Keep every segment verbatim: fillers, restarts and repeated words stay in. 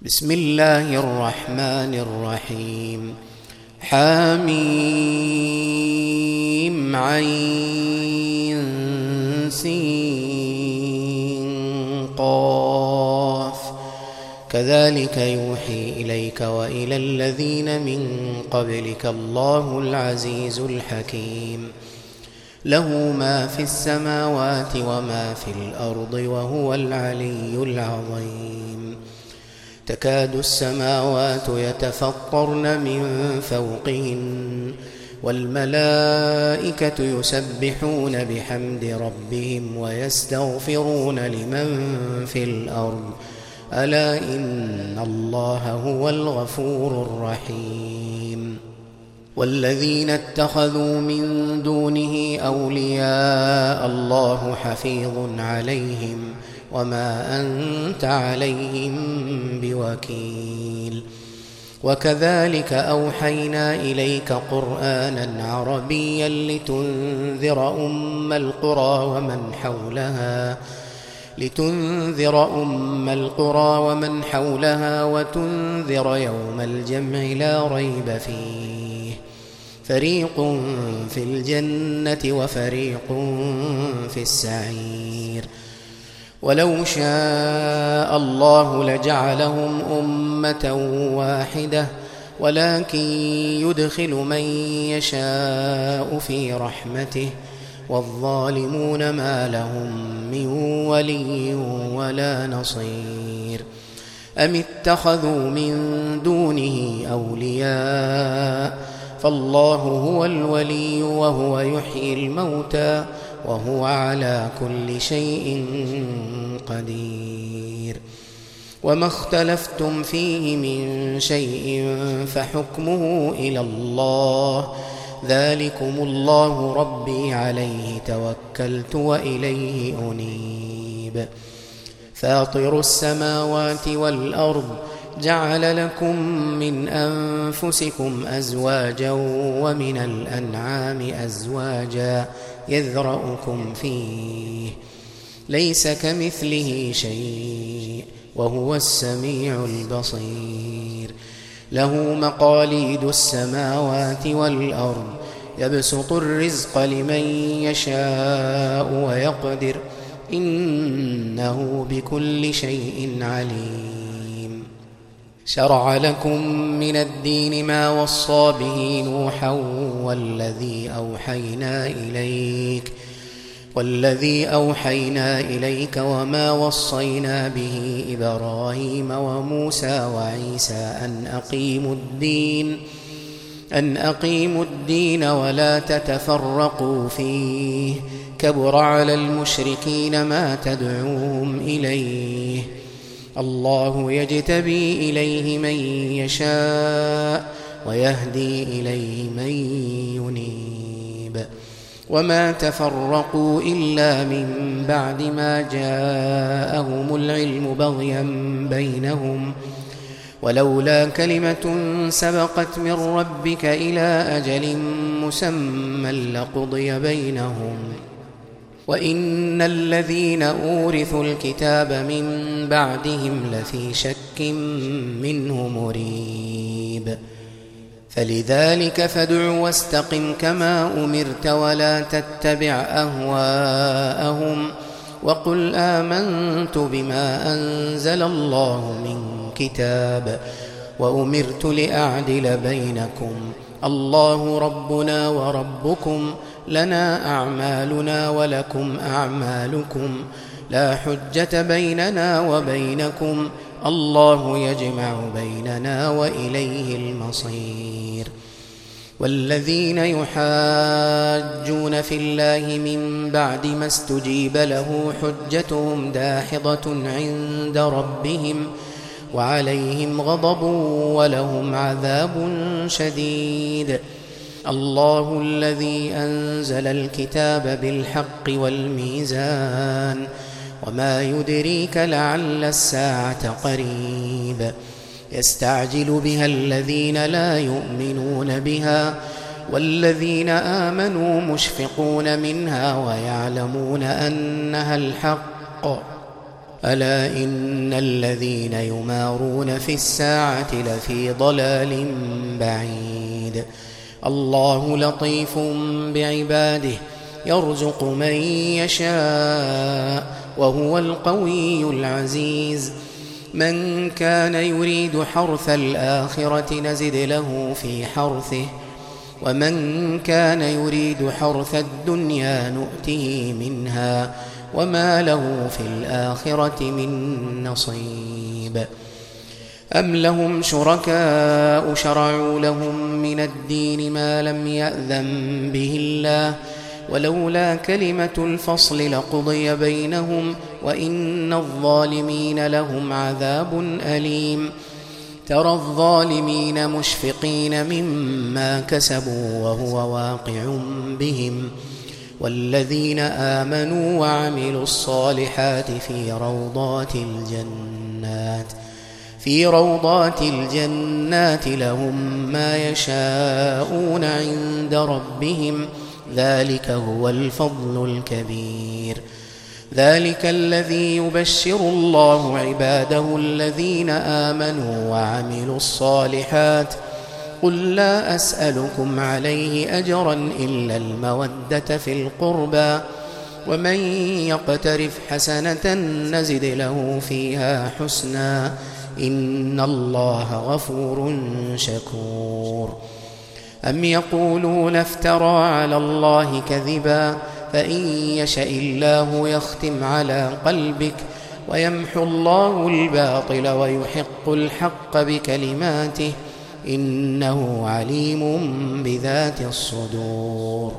بسم الله الرحمن الرحيم. حميم عين سين قاف كذلك يوحي إليك وإلى الذين من قبلك الله العزيز الحكيم. له ما في السماوات وما في الأرض وهو العلي العظيم. تكاد السماوات يتفطرن من فوقهن والملائكة يسبحون بحمد ربهم ويستغفرون لمن في الأرض ألا إن الله هو الغفور الرحيم. والذين اتخذوا من دونه أولياء الله حفيظ عليهم وما أنت عليهم بوكيل. وكذلك أوحينا إليك قرآنا عربيا لتنذر أم القرى ومن حولها لتنذر أم القرى ومن حولها وتنذر يوم الجمع لا ريب فيه فريق في الجنة وفريق في السعير. ولو شاء الله لجعلهم أمة واحدة ولكن يدخل من يشاء في رحمته والظالمون ما لهم من ولي ولا نصير. أم اتخذوا من دونه أولياء فالله هو الولي وهو يحيي الموتى وهو على كل شيء قدير. وما اختلفتم فيه من شيء فحكمه إلى الله ذلكم الله ربي عليه توكلت وإليه أنيب. فاطر السماوات والأرض جعل لكم من أنفسكم أزواجا ومن الأنعام أزواجا يذرأكم فيه ليس كمثله شيء وهو السميع البصير. له مقاليد السماوات والأرض يبسط الرزق لمن يشاء ويقدر إنه بكل شيء عليم. شرع لكم من الدين ما وصى به نوحا والذي أوحينا إليك والذي أوحينا إليك وما وصينا به إبراهيم وموسى وعيسى أن أقيموا الدين أن أقيموا الدين ولا تتفرقوا فيه كبر على المشركين ما تدعوهم إليه الله يجتبي إليه من يشاء ويهدي إليه من ينيب. وما تفرقوا إلا من بعد ما جاءهم العلم بغيا بينهم ولولا كلمة سبقت من ربك إلى أجل مسمى لقضي بينهم وإن الذين أورثوا الكتاب من بعدهم لفي شك منه مريب. فلذلك فادع واستقم كما أمرت ولا تتبع أهواءهم وقل آمنت بما أنزل الله من كتاب وأمرت لأعدل بينكم الله ربنا وربكم لنا أعمالنا ولكم أعمالكم لا حجة بيننا وبينكم الله يجمع بيننا وإليه المصير. والذين يحاجون في الله من بعد ما استجيب له حجتهم داحضة عند ربهم وعليهم غضب ولهم عذاب شديد. الله الذي أنزل الكتاب بالحق والميزان وما يدريك لعل الساعة قريب. يستعجل بها الذين لا يؤمنون بها والذين آمنوا مشفقون منها ويعلمون أنها الحق ألا إن الذين يمارون في الساعة لفي ضلال بعيد. الله لطيف بعباده يرزق من يشاء وهو القوي العزيز. من كان يريد حرث الآخرة نزد له في حرثه ومن كان يريد حرث الدنيا نؤته منها وما له في الآخرة من نصيب. أم لهم شركاء شرعوا لهم من الدين ما لم يأذن به الله ولولا كلمة الفصل لقضي بينهم وإن الظالمين لهم عذاب أليم. ترى الظالمين مشفقين مما كسبوا وهو واقع بهم والذين آمنوا وعملوا الصالحات في روضات الجنات في روضات الجنات لهم ما يشاءون عند ربهم ذلك هو الفضل الكبير. ذلك الذي يبشر الله عباده الذين آمنوا وعملوا الصالحات قل لا أسألكم عليه أجرا إلا المودة في القربى ومن يقترف حسنة نزد له فيها حسنا إن الله غفور شكور. أم يقولون افترى على الله كذبا فإن يشأ الله يختم على قلبك ويمحو الله الباطل ويحق الحق بكلماته إنه عليم بذات الصدور.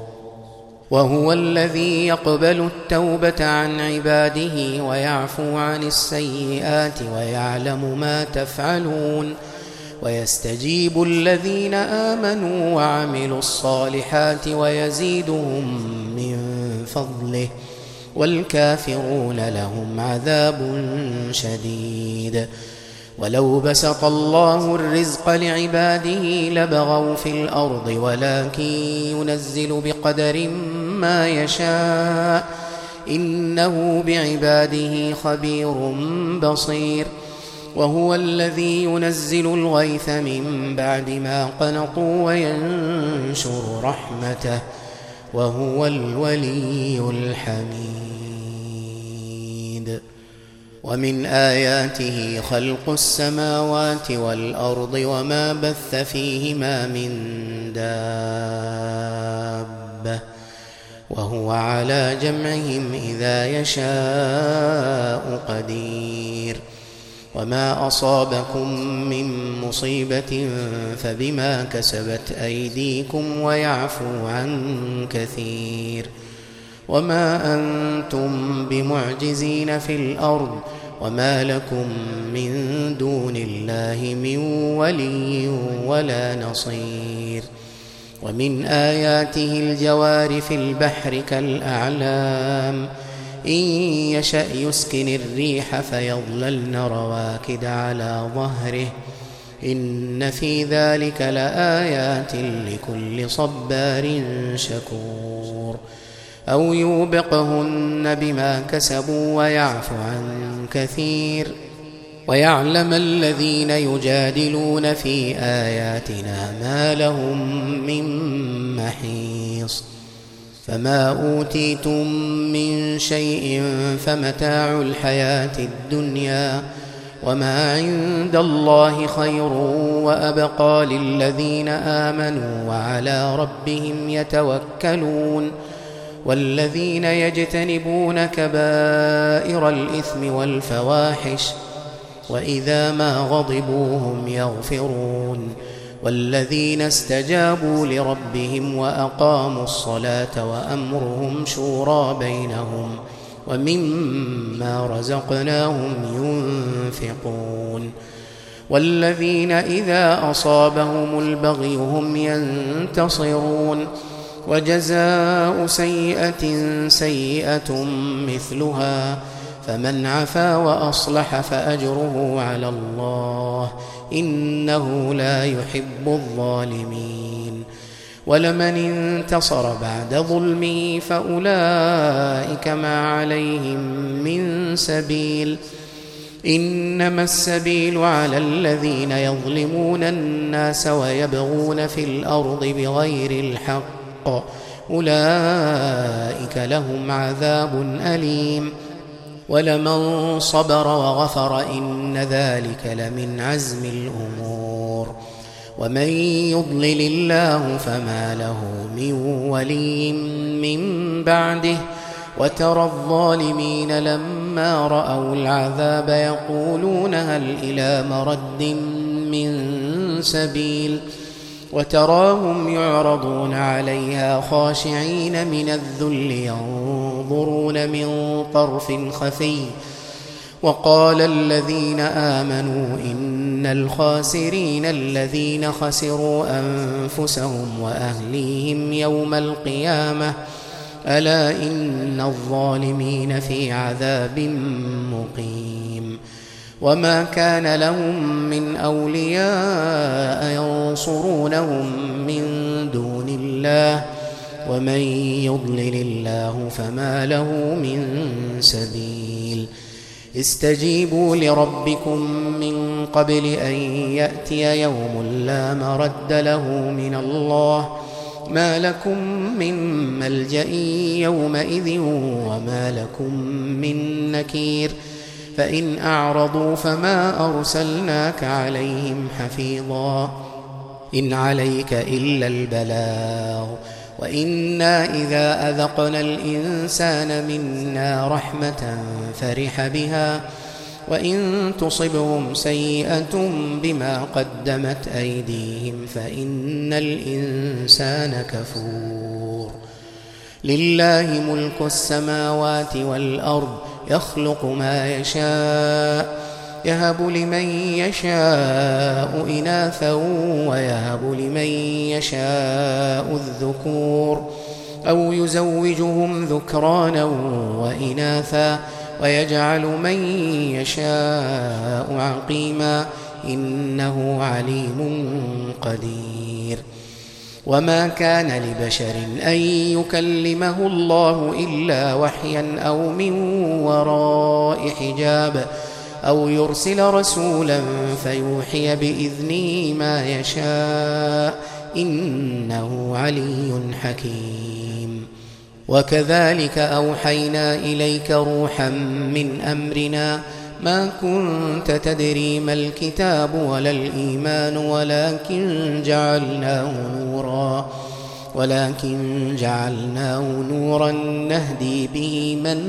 وهو الذي يقبل التوبة عن عباده ويعفو عن السيئات ويعلم ما تفعلون ويستجيب الذين آمنوا وعملوا الصالحات ويزيدهم من فضله والكافرون لهم عذاب شديد. ولو بسط الله الرزق لعباده لبغوا في الأرض ولكن ينزل بقدر ما يشاء إنه بعباده خبير بصير. وهو الذي ينزل الغيث من بعد ما قنطوا وينشر رحمته وهو الولي الحميد. ومن آياته خلق السماوات والأرض وما بث فيهما من دابة وهو على جمعهم إذا يشاء قدير. وما أصابكم من مصيبة فبما كسبت أيديكم ويعفو عن كثير. وما أنتم بمعجزين في الأرض وما لكم من دون الله من ولي ولا نصير. ومن آياته الجوار في البحر كالأعلام إن يشأ يسكن الريح فيظللن رواكد على ظهره إن في ذلك لآيات لكل صبار شكور. أو يوبقهن بما كسبوا ويعفو عن كثير ويعلم الذين يجادلون في آياتنا ما لهم من محيص. فما أوتيتم من شيء فمتاع الحياة الدنيا وما عند الله خير وأبقى للذين آمنوا وعلى ربهم يتوكلون. والذين يجتنبون كبائر الإثم والفواحش وإذا ما غضبوا هم يغفرون. والذين استجابوا لربهم وأقاموا الصلاة وأمرهم شورى بينهم ومما رزقناهم ينفقون. والذين إذا أصابهم البغي هم ينتصرون. وجزاء سيئة سيئة مثلها فمن عفا وأصلح فأجره على الله إنه لا يحب الظالمين. ولمن انتصر بعد ظلمه فأولئك ما عليهم من سبيل إنما السبيل على الذين يظلمون الناس ويبغون في الأرض بغير الحق أولئك لهم عذاب أليم ولمن صبر وغفر إن ذلك لمن عزم الأمور ومن يضلل الله فما له من ولي من بعده وترى الظالمين لما رأوا العذاب يقولون هل إلى مرد من سبيل وتراهم يعرضون عليها خاشعين من الذل ينظرون من طرف خفي وقال الذين آمنوا إن الخاسرين الذين خسروا أنفسهم وأهليهم يوم القيامة ألا إن الظالمين في عذاب مقيم وما كان لهم من أولياء ينصرونهم من دون الله ومن يضلل الله فما له من سبيل استجيبوا لربكم من قبل أن يأتي يوم لا مرد له من الله ما لكم من ملجأ يومئذ وما لكم من نكير فإن أعرضوا فما أرسلناك عليهم حفيظا إن عليك إلا البلاغ وإنا إذا أذقنا الإنسان منا رحمة فرح بها وإن تصبهم سيئة بما قدمت أيديهم فإن الإنسان كفور لله ملك السماوات والأرض يخلق ما يشاء يهب لمن يشاء إناثا ويهب لمن يشاء الذكور أو يزوجهم ذكرانا وإناثا ويجعل من يشاء عقيما إنه عليم قدير وما كان لبشر أن يكلمه الله إلا وحيا أو من وراء حجاب أو يرسل رسولا فيوحي بإذنه ما يشاء إنه علي حكيم وكذلك أوحينا إليك روحا من أمرنا ما كنت تدري ما الكتاب ولا الإيمان ولكن جعلناه نورا ولكن جعلناه نورا نهدي به من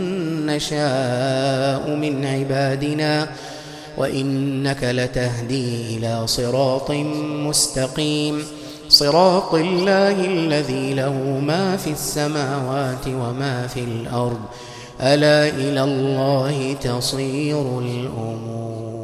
نشاء من عبادنا وإنك لتهدي إلى صراط مستقيم صراط الله الذي له ما في السماوات وما في الأرض ألا إلى الله تصير الأمور